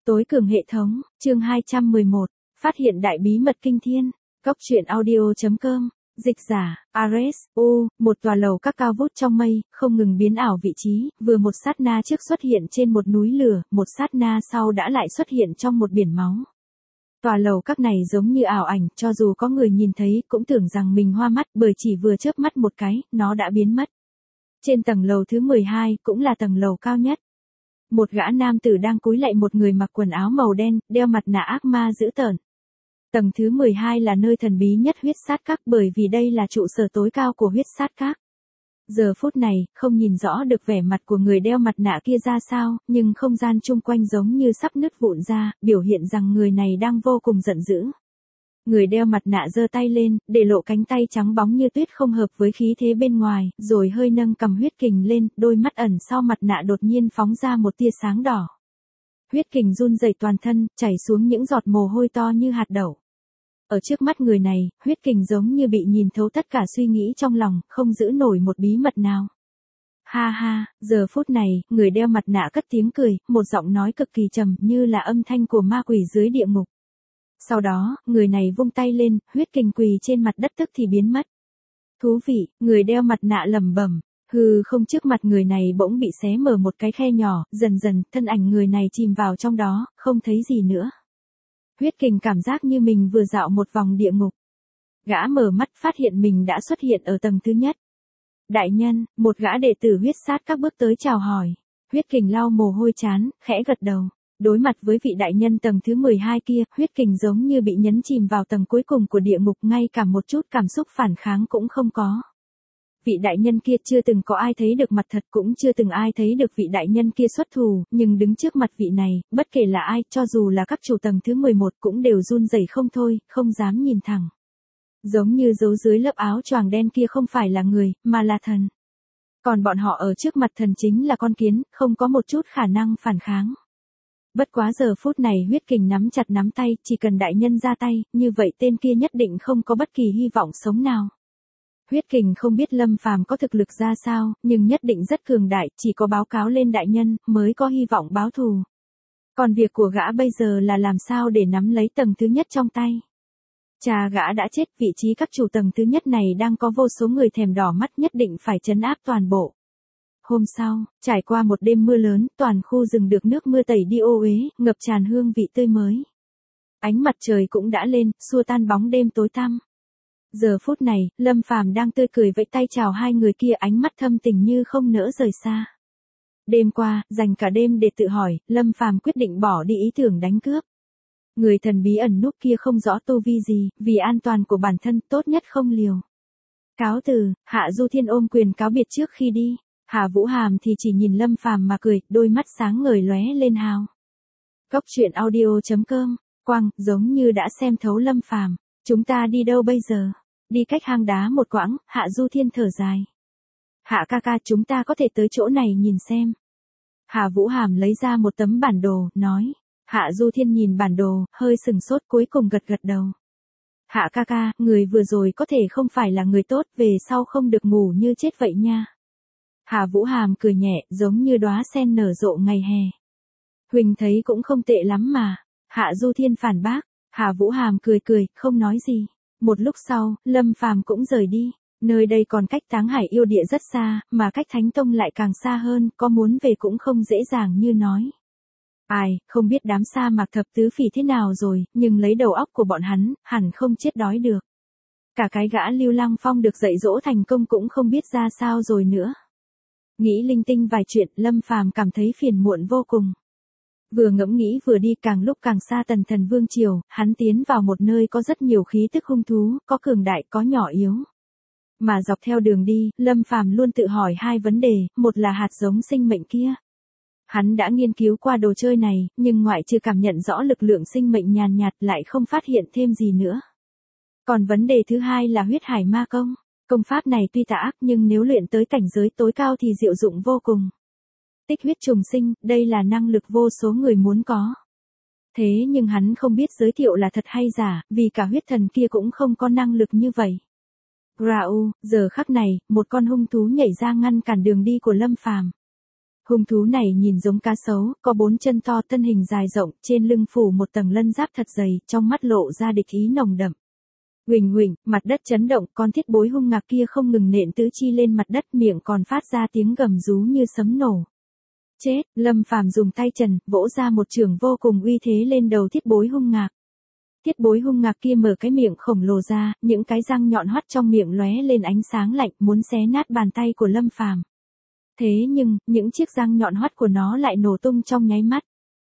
Tối cường hệ thống, chương 211, phát hiện đại bí mật kinh thiên. Góc truyện audio.com, dịch giả, Ares, một tòa lầu các cao vút trong mây, không ngừng biến ảo vị trí, vừa một sát na trước xuất hiện trên một núi lửa, một sát na sau đã lại xuất hiện trong một biển máu. Tòa lầu các này giống như ảo ảnh, cho dù có người nhìn thấy cũng tưởng rằng mình hoa mắt bởi chỉ vừa chớp mắt một cái, nó đã biến mất. Trên tầng lầu thứ 12 cũng là tầng lầu cao nhất. Một gã nam tử đang cúi lạy một người mặc quần áo màu đen, đeo mặt nạ ác ma dữ tợn. Tầng thứ 12 là nơi thần bí nhất huyết sát các bởi vì đây là trụ sở tối cao của huyết sát các. Giờ phút này, không nhìn rõ được vẻ mặt của người đeo mặt nạ kia ra sao, nhưng không gian chung quanh giống như sắp nứt vụn ra, biểu hiện rằng người này đang vô cùng giận dữ. Người đeo mặt nạ giơ tay lên, để lộ cánh tay trắng bóng như tuyết không hợp với khí thế bên ngoài, rồi hơi nâng cầm huyết kình lên, đôi mắt ẩn sau mặt nạ đột nhiên phóng ra một tia sáng đỏ. Huyết kình run rẩy toàn thân, chảy xuống những giọt mồ hôi to như hạt đậu. Ở trước mắt người này, huyết kình giống như bị nhìn thấu tất cả suy nghĩ trong lòng, không giữ nổi một bí mật nào. Ha ha, giờ phút này, người đeo mặt nạ cất tiếng cười, một giọng nói cực kỳ trầm như là âm thanh của ma quỷ dưới địa ngục. Sau đó, người này vung tay lên, huyết kình quỳ trên mặt đất tức thì biến mất. Thú vị, người đeo mặt nạ lẩm bẩm. Hừ, không, trước mặt người này bỗng bị xé mở một cái khe nhỏ, dần dần, thân ảnh người này chìm vào trong đó, không thấy gì nữa. Huyết kình cảm giác như mình vừa dạo một vòng địa ngục. Gã mở mắt phát hiện mình đã xuất hiện ở tầng thứ nhất. Đại nhân, một gã đệ tử huyết sát các bước tới chào hỏi. Huyết kình lau mồ hôi trán, khẽ gật đầu. Đối mặt với vị đại nhân tầng thứ 12 kia, huyết kình giống như bị nhấn chìm vào tầng cuối cùng của địa ngục, ngay cả một chút cảm xúc phản kháng cũng không có. Vị đại nhân kia chưa từng có ai thấy được mặt thật, cũng chưa từng ai thấy được vị đại nhân kia xuất thù, nhưng đứng trước mặt vị này, bất kể là ai, cho dù là các chủ tầng thứ 11 cũng đều run rẩy không thôi, không dám nhìn thẳng. Giống như giấu dưới lớp áo choàng đen kia không phải là người, mà là thần. Còn bọn họ ở trước mặt thần chính là con kiến, không có một chút khả năng phản kháng. Bất quá giờ phút này huyết kình nắm chặt nắm tay, chỉ cần đại nhân ra tay, như vậy tên kia nhất định không có bất kỳ hy vọng sống nào. Huyết kình không biết Lâm Phàm có thực lực ra sao, nhưng nhất định rất cường đại, chỉ có báo cáo lên đại nhân, mới có hy vọng báo thù. Còn việc của gã bây giờ là làm sao để nắm lấy tầng thứ nhất trong tay. Cha gã đã chết, vị trí các chủ tầng thứ nhất này đang có vô số người thèm đỏ mắt, nhất định phải trấn áp toàn bộ. Hôm sau, trải qua một đêm mưa lớn, toàn khu rừng được nước mưa tẩy đi ô uế, ngập tràn hương vị tươi mới. Ánh mặt trời cũng đã lên, xua tan bóng đêm tối tăm. Giờ phút này, Lâm Phàm đang tươi cười vẫy tay chào hai người kia, ánh mắt thâm tình như không nỡ rời xa. Đêm qua, dành cả đêm để tự hỏi, Lâm Phàm quyết định bỏ đi ý tưởng đánh cướp. Người thần bí ẩn núp kia không rõ tu vi gì, vì an toàn của bản thân tốt nhất không liều. Cáo từ, Hạ Du Thiên ôm quyền cáo biệt trước khi đi. Hà Vũ Hàm thì chỉ nhìn Lâm Phàm mà cười, đôi mắt sáng ngời lóe lên hào. Góc truyện audio.com, quang, giống như đã xem thấu Lâm Phàm. Chúng ta đi đâu bây giờ? Đi cách hang đá một quãng, Hạ Du Thiên thở dài. Hạ ca ca, chúng ta có thể tới chỗ này nhìn xem. Hà Vũ Hàm lấy ra một tấm bản đồ, nói. Hạ Du Thiên nhìn bản đồ, hơi sừng sốt, cuối cùng gật gật đầu. Hạ ca ca, người vừa rồi có thể không phải là người tốt, về sau không được ngủ như chết vậy nha. Hà Vũ Hàm cười nhẹ, giống như đóa sen nở rộ ngày hè. Huỳnh thấy cũng không tệ lắm mà. Hạ Du Thiên phản bác. Hà Vũ Hàm cười cười, không nói gì. Một lúc sau, Lâm Phàm cũng rời đi. Nơi đây còn cách Táng Hải yêu địa rất xa, mà cách Thánh Tông lại càng xa hơn, có muốn về cũng không dễ dàng như nói. Ai, không biết đám sa mạc thập tứ phỉ thế nào rồi, nhưng lấy đầu óc của bọn hắn, hẳn không chết đói được. Cả cái gã Lưu Lăng Phong được dạy dỗ thành công cũng không biết ra sao rồi nữa. Nghĩ linh tinh vài chuyện, Lâm Phàm cảm thấy phiền muộn vô cùng. Vừa ngẫm nghĩ vừa đi, càng lúc càng xa Tần Thần Vương triều, hắn tiến vào một nơi có rất nhiều khí tức hung thú, có cường đại, có nhỏ yếu. Mà dọc theo đường đi, Lâm Phàm luôn tự hỏi hai vấn đề, một là hạt giống sinh mệnh kia. Hắn đã nghiên cứu qua đồ chơi này, nhưng ngoại trừ cảm nhận rõ lực lượng sinh mệnh nhàn nhạt lại không phát hiện thêm gì nữa. Còn vấn đề thứ hai là huyết hải ma công. Công pháp này tuy tà ác nhưng nếu luyện tới cảnh giới tối cao thì diệu dụng vô cùng. Tích huyết trùng sinh, đây là năng lực vô số người muốn có. Thế nhưng hắn không biết giới thiệu là thật hay giả, vì cả huyết thần kia cũng không có năng lực như vậy. Rau, giờ khắc này, một con hung thú nhảy ra ngăn cản đường đi của Lâm Phàm. Hung thú này nhìn giống cá sấu, có 4 chân to, thân hình dài rộng, trên lưng phủ một tầng lân giáp thật dày, trong mắt lộ ra địch ý nồng đậm. Huỳnh huỳnh, mặt đất chấn động, con thiết bối hung ngạc kia không ngừng nện tứ chi lên mặt đất, miệng còn phát ra tiếng gầm rú như sấm nổ. Chết, Lâm Phàm dùng tay trần, vỗ ra một chưởng vô cùng uy thế lên đầu thiết bối hung ngạc. Thiết bối hung ngạc kia mở cái miệng khổng lồ ra, những cái răng nhọn hoắt trong miệng lóe lên ánh sáng lạnh, muốn xé nát bàn tay của Lâm Phàm. Thế nhưng, những chiếc răng nhọn hoắt của nó lại nổ tung trong nháy mắt.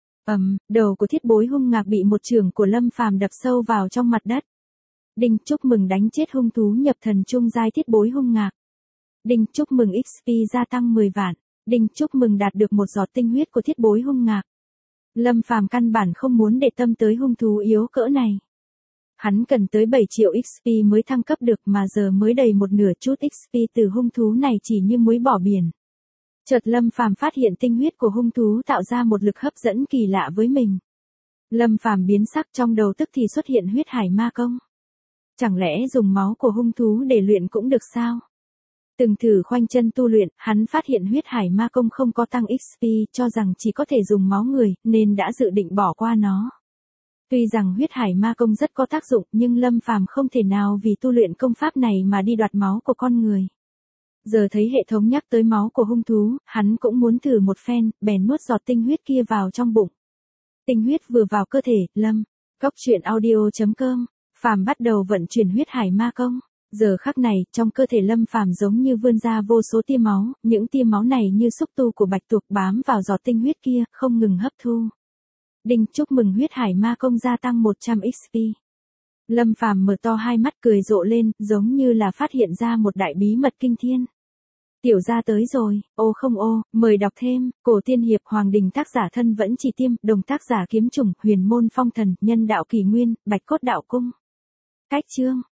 Đầu của thiết bối hung ngạc bị một chưởng của Lâm Phàm đập sâu vào trong mặt đất. Đinh, chúc mừng đánh chết hung thú nhập thần trung giai thiết bối hung ngạc. Đinh, chúc mừng XP gia tăng 10 vạn. Đinh, chúc mừng đạt được một giọt tinh huyết của thiết bối hung ngạc. Lâm Phàm căn bản không muốn để tâm tới hung thú yếu cỡ này. Hắn cần tới 7 triệu XP mới thăng cấp được mà giờ mới đầy một nửa chút XP từ hung thú này chỉ như muối bỏ biển. Chợt Lâm Phàm phát hiện tinh huyết của hung thú tạo ra một lực hấp dẫn kỳ lạ với mình. Lâm Phàm biến sắc, trong đầu tức thì xuất hiện huyết hải ma công. Chẳng lẽ dùng máu của hung thú để luyện cũng được sao? Từng thử khoanh chân tu luyện, hắn phát hiện huyết hải ma công không có tăng XP, cho rằng chỉ có thể dùng máu người, nên đã dự định bỏ qua nó. Tuy rằng huyết hải ma công rất có tác dụng, nhưng Lâm Phàm không thể nào vì tu luyện công pháp này mà đi đoạt máu của con người. Giờ thấy hệ thống nhắc tới máu của hung thú, hắn cũng muốn thử một phen, bèn nuốt giọt tinh huyết kia vào trong bụng. Tinh huyết vừa vào cơ thể, Goctruyện.audio.com, Phàm bắt đầu vận chuyển huyết hải ma công. Giờ khắc này, trong cơ thể Lâm Phàm giống như vươn ra vô số tia máu, những tia máu này như xúc tu của bạch tuộc bám vào giọt tinh huyết kia, không ngừng hấp thu. Đinh, chúc mừng huyết hải ma công gia tăng 100 XP. Lâm Phàm mở to hai mắt cười rộ lên, giống như là phát hiện ra một đại bí mật kinh thiên. Tiểu gia tới rồi, ô không ô, mời đọc thêm, Cổ Tiên Hiệp Hoàng Đình tác giả thân vẫn chỉ tiêm, đồng tác giả kiếm trùng, huyền môn phong thần, nhân đạo kỳ nguyên, bạch cốt đạo cung. Cách chương.